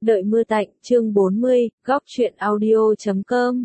Đợi mưa tạnh, chương 40, góc truyện audio.com.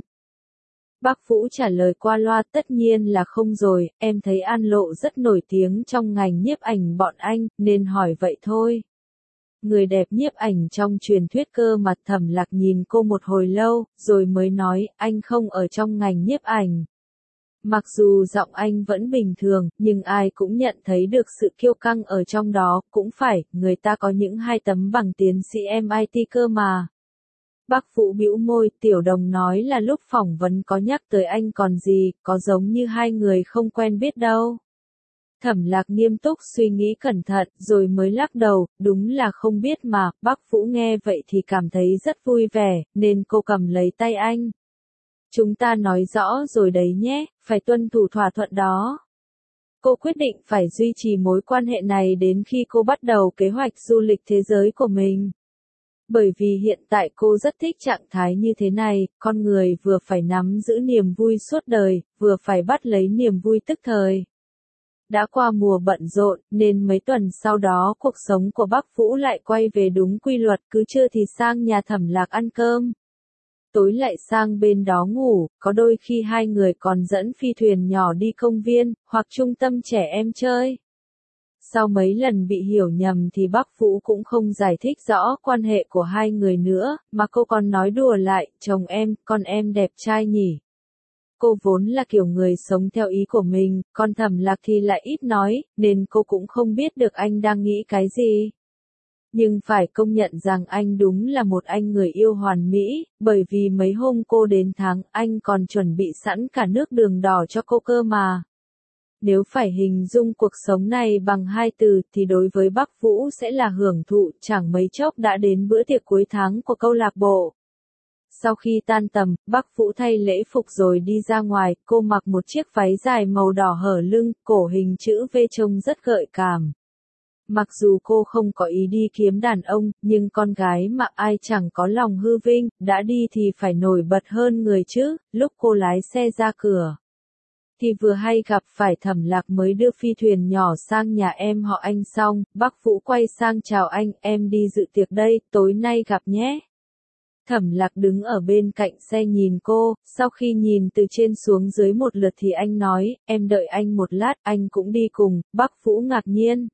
Bác Vũ trả lời qua loa, tất nhiên là không rồi, em thấy An Lộ rất nổi tiếng trong ngành nhiếp ảnh bọn anh, nên hỏi vậy thôi. Người đẹp nhiếp ảnh trong truyền thuyết cơ mà. Thẩm Lạc nhìn cô một hồi lâu, rồi mới nói, anh không ở trong ngành nhiếp ảnh. Mặc dù giọng anh vẫn bình thường, nhưng ai cũng nhận thấy được sự kiêu căng ở trong đó, cũng phải, người ta có những 2 tấm bằng tiến sĩ MIT cơ mà. Bác Vũ bĩu môi, Tiểu Đồng nói là lúc phỏng vấn có nhắc tới anh còn gì, có giống như 2 người không quen biết đâu. Thẩm Lạc nghiêm túc suy nghĩ cẩn thận, rồi mới lắc đầu, đúng là không biết mà. Bác Vũ nghe vậy thì cảm thấy rất vui vẻ, nên cô cầm lấy tay anh. Chúng ta nói rõ rồi đấy nhé, phải tuân thủ thỏa thuận đó. Cô quyết định phải duy trì mối quan hệ này đến khi cô bắt đầu kế hoạch du lịch thế giới của mình. Bởi vì hiện tại cô rất thích trạng thái như thế này, con người vừa phải nắm giữ niềm vui suốt đời, vừa phải bắt lấy niềm vui tức thời. Đã qua mùa bận rộn, nên mấy tuần sau đó cuộc sống của bác Vũ lại quay về đúng quy luật, cứ trưa thì sang nhà Thẩm Lạc ăn cơm. Tối lại sang bên đó ngủ, có đôi khi 2 người còn dẫn phi thuyền nhỏ đi công viên, hoặc trung tâm trẻ em chơi. Sau mấy lần bị hiểu nhầm thì bác Vũ cũng không giải thích rõ quan hệ của 2 người nữa, mà cô còn nói đùa lại, chồng em, con em đẹp trai nhỉ. Cô vốn là kiểu người sống theo ý của mình, còn Thẩm Lạc thì lại ít nói, nên cô cũng không biết được anh đang nghĩ cái gì. Nhưng phải công nhận rằng anh đúng là một anh người yêu hoàn mỹ, bởi vì mấy hôm cô đến tháng anh còn chuẩn bị sẵn cả nước đường đỏ cho cô cơ mà. Nếu phải hình dung cuộc sống này bằng 2 từ thì đối với bác Vũ sẽ là hưởng thụ. Chẳng mấy chốc đã đến bữa tiệc cuối tháng của câu lạc bộ. Sau khi tan tầm, bác Vũ thay lễ phục rồi đi ra ngoài, cô mặc một chiếc váy dài màu đỏ hở lưng, cổ hình chữ V trông rất gợi cảm. Mặc dù cô không có ý đi kiếm đàn ông, nhưng con gái mà ai chẳng có lòng hư vinh, đã đi thì phải nổi bật hơn người chứ. Lúc cô lái xe ra cửa, thì vừa hay gặp phải Thẩm Lạc mới đưa phi thuyền nhỏ sang nhà em họ anh xong, bác Vũ quay sang chào anh, em đi dự tiệc đây, tối nay gặp nhé. Thẩm Lạc đứng ở bên cạnh xe nhìn cô, sau khi nhìn từ trên xuống dưới một lượt thì anh nói, em đợi anh một lát, anh cũng đi cùng. Bác Vũ ngạc nhiên.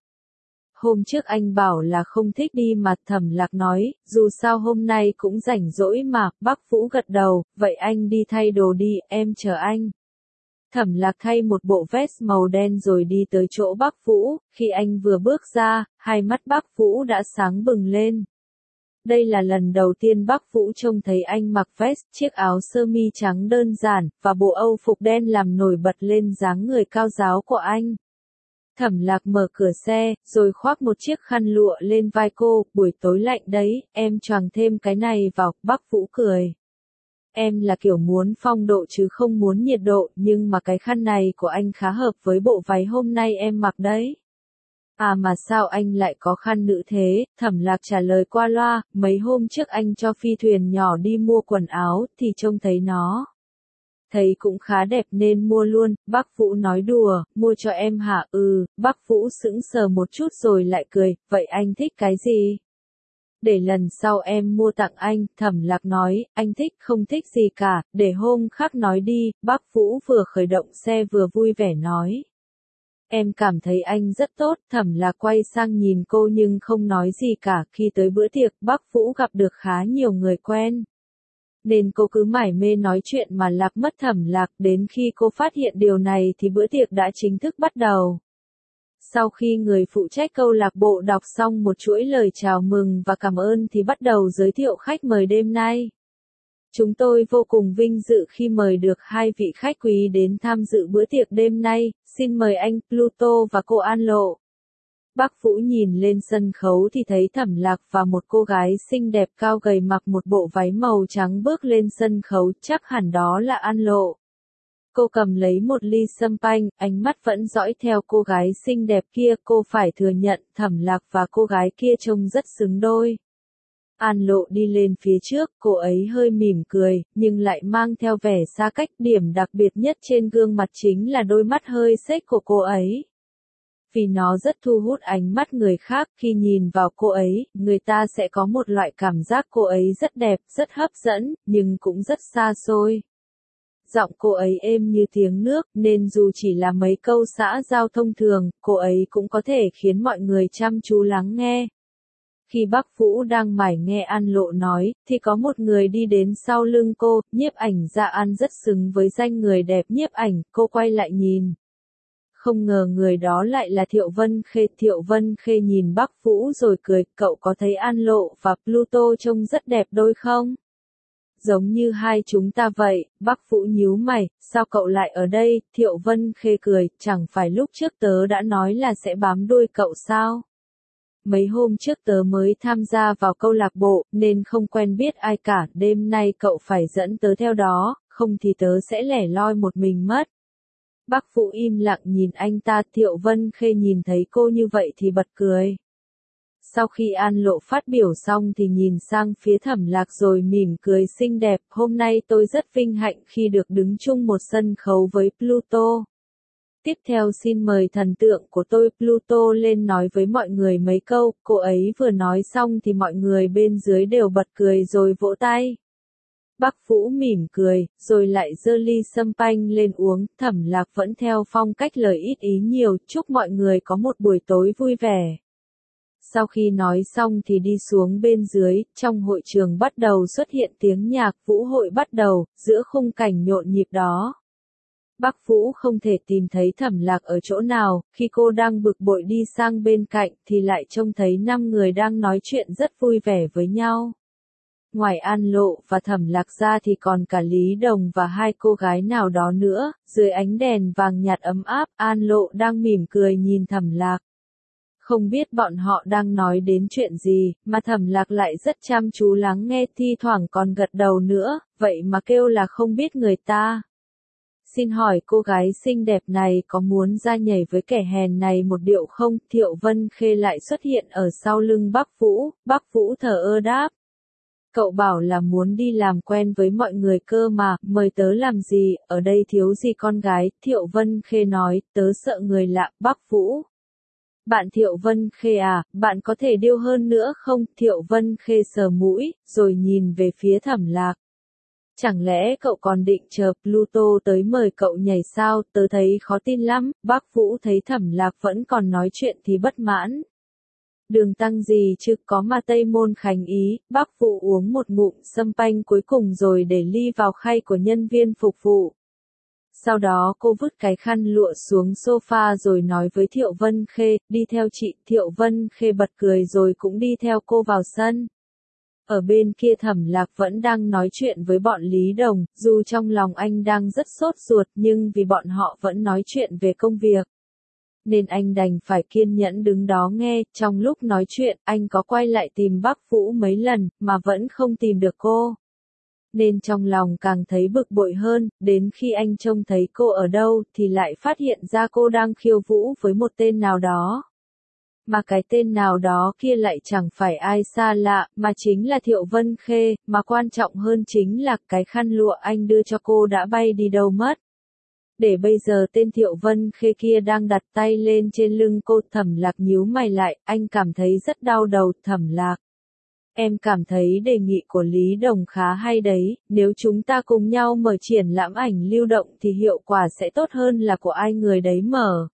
Hôm trước anh bảo là không thích đi mà. Thẩm Lạc nói, dù sao hôm nay cũng rảnh rỗi mà. Bác Vũ gật đầu, vậy anh đi thay đồ đi, em chờ anh. Thẩm Lạc thay một bộ vest màu đen rồi đi tới chỗ bác Vũ, khi anh vừa bước ra, 2 mắt bác Vũ đã sáng bừng lên. Đây là lần đầu tiên bác Vũ trông thấy anh mặc vest, chiếc áo sơ mi trắng đơn giản, và bộ âu phục đen làm nổi bật lên dáng người cao ráo của anh. Thẩm Lạc mở cửa xe, rồi khoác một chiếc khăn lụa lên vai cô, buổi tối lạnh đấy, em choàng thêm cái này vào. Bác Vũ cười. Em là kiểu muốn phong độ chứ không muốn nhiệt độ, nhưng mà cái khăn này của anh khá hợp với bộ váy hôm nay em mặc đấy. À mà sao anh lại có khăn nữ thế? Thẩm Lạc trả lời qua loa, mấy hôm trước anh cho phi thuyền nhỏ đi mua quần áo, thì trông thấy nó. Thấy cũng khá đẹp nên mua luôn. Bác Vũ nói đùa, mua cho em hả? Bác Vũ sững sờ một chút rồi lại cười, vậy anh thích cái gì? Để lần sau em mua tặng anh. Thẩm Lạc nói, anh thích không thích gì cả, để hôm khác nói đi. Bác Vũ vừa khởi động xe vừa vui vẻ nói. Em cảm thấy anh rất tốt. Thẩm Lạc quay sang nhìn cô nhưng không nói gì cả. Khi tới bữa tiệc, bác Vũ gặp được khá nhiều người quen, nên cô cứ mải mê nói chuyện mà lạc mất Thẩm Lạc. Đến khi cô phát hiện điều này thì bữa tiệc đã chính thức bắt đầu. Sau khi người phụ trách câu lạc bộ đọc xong một chuỗi lời chào mừng và cảm ơn thì bắt đầu giới thiệu khách mời đêm nay. Chúng tôi vô cùng vinh dự khi mời được 2 vị khách quý đến tham dự bữa tiệc đêm nay, xin mời anh Pluto và cô An Lộ. Bác Vũ nhìn lên sân khấu thì thấy Thẩm Lạc và một cô gái xinh đẹp cao gầy mặc một bộ váy màu trắng bước lên sân khấu, chắc hẳn đó là An Lộ. Cô cầm lấy một ly champagne, ánh mắt vẫn dõi theo cô gái xinh đẹp kia. Cô phải thừa nhận, Thẩm Lạc và cô gái kia trông rất xứng đôi. An Lộ đi lên phía trước, cô ấy hơi mỉm cười, nhưng lại mang theo vẻ xa cách. Điểm đặc biệt nhất trên gương mặt chính là đôi mắt hơi xếch của cô ấy. Vì nó rất thu hút ánh mắt người khác, khi nhìn vào cô ấy, người ta sẽ có một loại cảm giác cô ấy rất đẹp, rất hấp dẫn, nhưng cũng rất xa xôi. Giọng cô ấy êm như tiếng nước, nên dù chỉ là mấy câu xã giao thông thường, cô ấy cũng có thể khiến mọi người chăm chú lắng nghe. Khi Bắc Vũ đang mải nghe An Lộ nói, thì có một người đi đến sau lưng cô, nhiếp ảnh Gia An rất xứng với danh người đẹp nhiếp ảnh, cô quay lại nhìn. Không ngờ người đó lại là Thiệu Vân Khê. Thiệu Vân Khê nhìn Bắc Vũ rồi cười, cậu có thấy An Lộ và Pluto trông rất đẹp đôi không? Giống như hai chúng ta vậy. Bắc Vũ nhíu mày, sao cậu lại ở đây? Thiệu Vân Khê cười, chẳng phải lúc trước tớ đã nói là sẽ bám đuôi cậu sao? Mấy hôm trước tớ mới tham gia vào câu lạc bộ, nên không quen biết ai cả, đêm nay cậu phải dẫn tớ theo đó, không thì tớ sẽ lẻ loi một mình mất. Bắc Vũ im lặng nhìn anh ta. Thiệu Vân Khê nhìn thấy cô như vậy thì bật cười. Sau khi An Lộ phát biểu xong thì nhìn sang phía Thẩm Lạc rồi mỉm cười xinh đẹp, hôm nay tôi rất vinh hạnh khi được đứng chung một sân khấu với Pluto. Tiếp theo xin mời thần tượng của tôi Pluto lên nói với mọi người mấy câu. Cô ấy vừa nói xong thì mọi người bên dưới đều bật cười rồi vỗ tay. Bắc Vũ mỉm cười, rồi lại giơ ly sâm panh lên uống. Thẩm Lạc vẫn theo phong cách lời ít ý nhiều, chúc mọi người có một buổi tối vui vẻ. Sau khi nói xong thì đi xuống bên dưới, trong hội trường bắt đầu xuất hiện tiếng nhạc, vũ hội bắt đầu, giữa khung cảnh nhộn nhịp đó. Bắc Vũ không thể tìm thấy Thẩm Lạc ở chỗ nào, khi cô đang bực bội đi sang bên cạnh thì lại trông thấy 5 người đang nói chuyện rất vui vẻ với nhau. Ngoài An Lộ và Thẩm Lạc ra thì còn cả Lý Đồng và hai cô gái nào đó nữa, dưới ánh đèn vàng nhạt ấm áp, An Lộ đang mỉm cười nhìn Thẩm Lạc. Không biết bọn họ đang nói đến chuyện gì, mà Thẩm Lạc lại rất chăm chú lắng nghe, thi thoảng còn gật đầu nữa, vậy mà kêu là không biết người ta. Xin hỏi cô gái xinh đẹp này có muốn ra nhảy với kẻ hèn này một điệu không? Thiệu Vân Khê lại xuất hiện ở sau lưng Bắc Vũ. Bắc Vũ thờ ơ đáp. Cậu bảo là muốn đi làm quen với mọi người cơ mà, mời tớ làm gì, ở đây thiếu gì con gái. Thiệu Vân Khê nói, tớ sợ người lạ. Bắc Vũ. Bạn Thiệu Vân Khê à, bạn có thể điêu hơn nữa không? Thiệu Vân Khê sờ mũi, rồi nhìn về phía Thẩm Lạc. Chẳng lẽ cậu còn định chờ Pluto tới mời cậu nhảy sao? Tớ thấy khó tin lắm. Bắc Vũ thấy Thẩm Lạc vẫn còn nói chuyện thì bất mãn. Đường tăng gì chứ, có mà Tây Môn Khánh ý. Bắc Vũ uống một ngụm sâm panh cuối cùng rồi để ly vào khay của nhân viên phục vụ. Sau đó cô vứt cái khăn lụa xuống sofa rồi nói với Thiệu Vân Khê, đi theo chị. Thiệu Vân Khê bật cười rồi cũng đi theo cô vào sân. Ở bên kia Thẩm Lạc vẫn đang nói chuyện với bọn Lý Đồng, dù trong lòng anh đang rất sốt ruột nhưng vì bọn họ vẫn nói chuyện về công việc. Nên anh đành phải kiên nhẫn đứng đó nghe. Trong lúc nói chuyện, anh có quay lại tìm Bắc Vũ mấy lần, mà vẫn không tìm được cô. Nên trong lòng càng thấy bực bội hơn, đến khi anh trông thấy cô ở đâu thì lại phát hiện ra cô đang khiêu vũ với một tên nào đó. Mà cái tên nào đó kia lại chẳng phải ai xa lạ, mà chính là Thiệu Vân Khê, mà quan trọng hơn chính là cái khăn lụa anh đưa cho cô đã bay đi đâu mất. Để bây giờ tên Thiệu Vân Khê kia đang đặt tay lên trên lưng cô. Thẩm Lạc nhíu mày lại, anh cảm thấy rất đau đầu. Thẩm Lạc, em cảm thấy đề nghị của Lý Đồng khá hay đấy, nếu chúng ta cùng nhau mở triển lãm ảnh lưu động thì hiệu quả sẽ tốt hơn là của ai người đấy mở.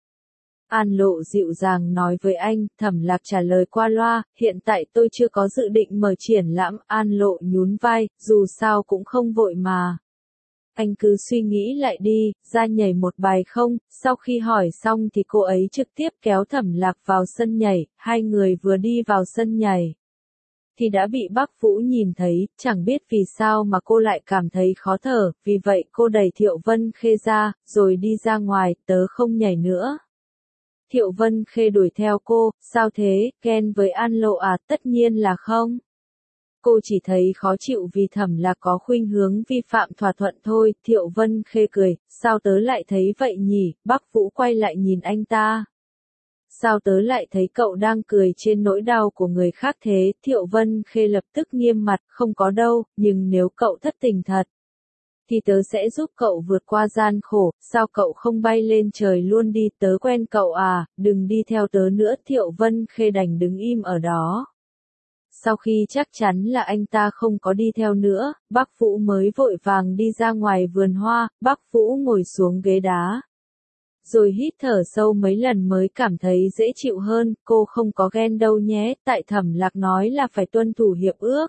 An Lộ dịu dàng nói với anh. Thẩm Lạc trả lời qua loa, hiện tại tôi chưa có dự định mở triển lãm. An Lộ nhún vai, dù sao cũng không vội mà. Anh cứ suy nghĩ lại đi, ra nhảy một bài không? Sau khi hỏi xong thì cô ấy trực tiếp kéo Thẩm Lạc vào sân nhảy, hai người vừa đi vào sân nhảy thì đã bị Bắc Vũ nhìn thấy, chẳng biết vì sao mà cô lại cảm thấy khó thở, vì vậy cô đẩy Thiệu Vân Khê ra, rồi đi ra ngoài, tớ không nhảy nữa. Thiệu Vân Khê đuổi theo cô, sao thế, ghen với An Lộ à? Tất nhiên là không. Cô chỉ thấy khó chịu vì Thẩm Lạc có khuynh hướng vi phạm thỏa thuận thôi. Thiệu Vân Khê cười, sao tớ lại thấy vậy nhỉ? Bắc Vũ quay lại nhìn anh ta. Sao tớ lại thấy cậu đang cười trên nỗi đau của người khác thế? Thiệu Vân Khê lập tức nghiêm mặt, không có đâu, nhưng nếu cậu thất tình thật thì tớ sẽ giúp cậu vượt qua gian khổ, sao cậu không bay lên trời luôn đi, tớ quen cậu à, đừng đi theo tớ nữa. Thiệu Vân Khê đành đứng im ở đó. Sau khi chắc chắn là anh ta không có đi theo nữa, bác Vũ mới vội vàng đi ra ngoài vườn hoa, bác Vũ ngồi xuống ghế đá. Rồi hít thở sâu mấy lần mới cảm thấy dễ chịu hơn, cô không có ghen đâu nhé, tại Thẩm Lạc nói là phải tuân thủ hiệp ước.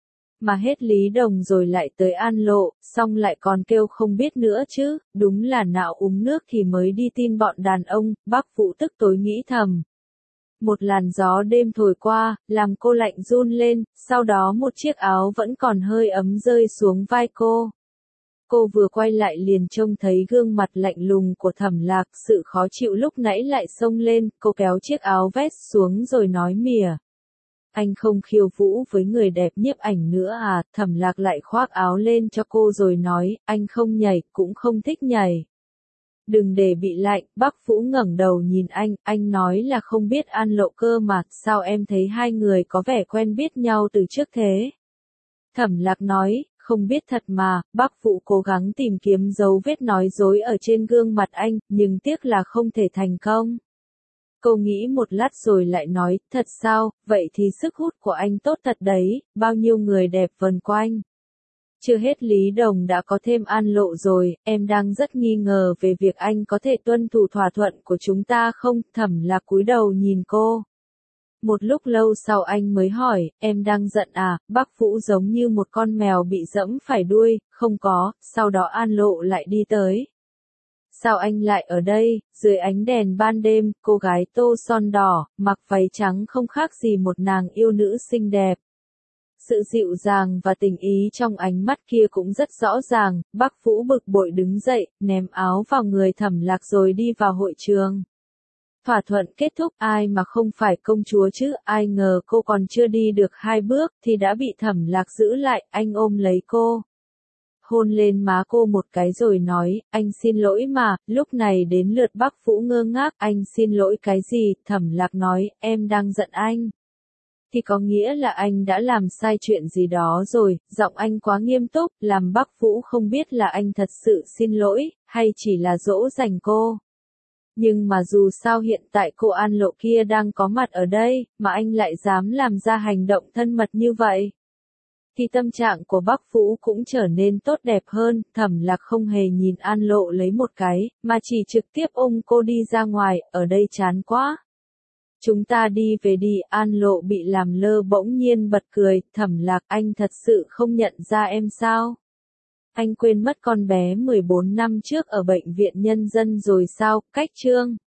Mà hết Lý Đồng rồi lại tới An Lộ, xong lại còn kêu không biết nữa chứ, đúng là nạo uống nước thì mới đi tin bọn đàn ông, bác Vũ tức tối nghĩ thầm. Một làn gió đêm thổi qua, làm cô lạnh run lên, sau đó một chiếc áo vẫn còn hơi ấm rơi xuống vai cô. Cô vừa quay lại liền trông thấy gương mặt lạnh lùng của Thẩm Lạc, sự khó chịu lúc nãy lại xông lên, cô kéo chiếc áo vest xuống rồi nói mỉa. Anh không khiêu vũ với người đẹp nhiếp ảnh nữa à? Thẩm Lạc lại khoác áo lên cho cô rồi nói, anh không nhảy, cũng không thích nhảy. Đừng để bị lạnh, bác Vũ ngẩng đầu nhìn anh nói là không biết An Lộ cơ mà, sao em thấy hai người có vẻ quen biết nhau từ trước thế? Thẩm Lạc nói, không biết thật mà, bác Vũ cố gắng tìm kiếm dấu vết nói dối ở trên gương mặt anh, nhưng tiếc là không thể thành công. Cô nghĩ một lát rồi lại nói, thật sao, vậy thì sức hút của anh tốt thật đấy, bao nhiêu người đẹp vần quanh. Chưa hết Lý Đồng đã có thêm An Lộ rồi, em đang rất nghi ngờ về việc anh có thể tuân thủ thỏa thuận của chúng ta không? Thẩm Lạc cúi đầu nhìn cô. Một lúc lâu sau anh mới hỏi, em đang giận à? Bác Vũ giống như một con mèo bị dẫm phải đuôi, không có, sau đó An Lộ lại đi tới. Sao anh lại ở đây? Dưới ánh đèn ban đêm, cô gái tô son đỏ, mặc váy trắng không khác gì một nàng yêu nữ xinh đẹp. Sự dịu dàng và tình ý trong ánh mắt kia cũng rất rõ ràng, bác Vũ bực bội đứng dậy, ném áo vào người Thẩm Lạc rồi đi vào hội trường. Thỏa thuận kết thúc, ai mà không phải công chúa chứ, ai ngờ cô còn chưa đi được 2 bước, thì đã bị Thẩm Lạc giữ lại, anh ôm lấy cô. Hôn lên má cô một cái rồi nói, anh xin lỗi mà, lúc này đến lượt bác Vũ ngơ ngác, anh xin lỗi cái gì? Thẩm Lạc nói, em đang giận anh. Thì có nghĩa là anh đã làm sai chuyện gì đó rồi, giọng anh quá nghiêm túc, làm bác Vũ không biết là anh thật sự xin lỗi, hay chỉ là dỗ dành cô. Nhưng mà dù sao hiện tại cô An Lộ kia đang có mặt ở đây, mà anh lại dám làm ra hành động thân mật như vậy. Thì tâm trạng của bác Vũ cũng trở nên tốt đẹp hơn, Thẩm Lạc không hề nhìn An Lộ lấy một cái, mà chỉ trực tiếp ôm cô đi ra ngoài, ở đây chán quá. Chúng ta đi về đi, An Lộ bị làm lơ bỗng nhiên bật cười, Thẩm Lạc, anh thật sự không nhận ra em sao? Anh quên mất con bé 14 năm trước ở bệnh viện nhân dân rồi sao? Cách chương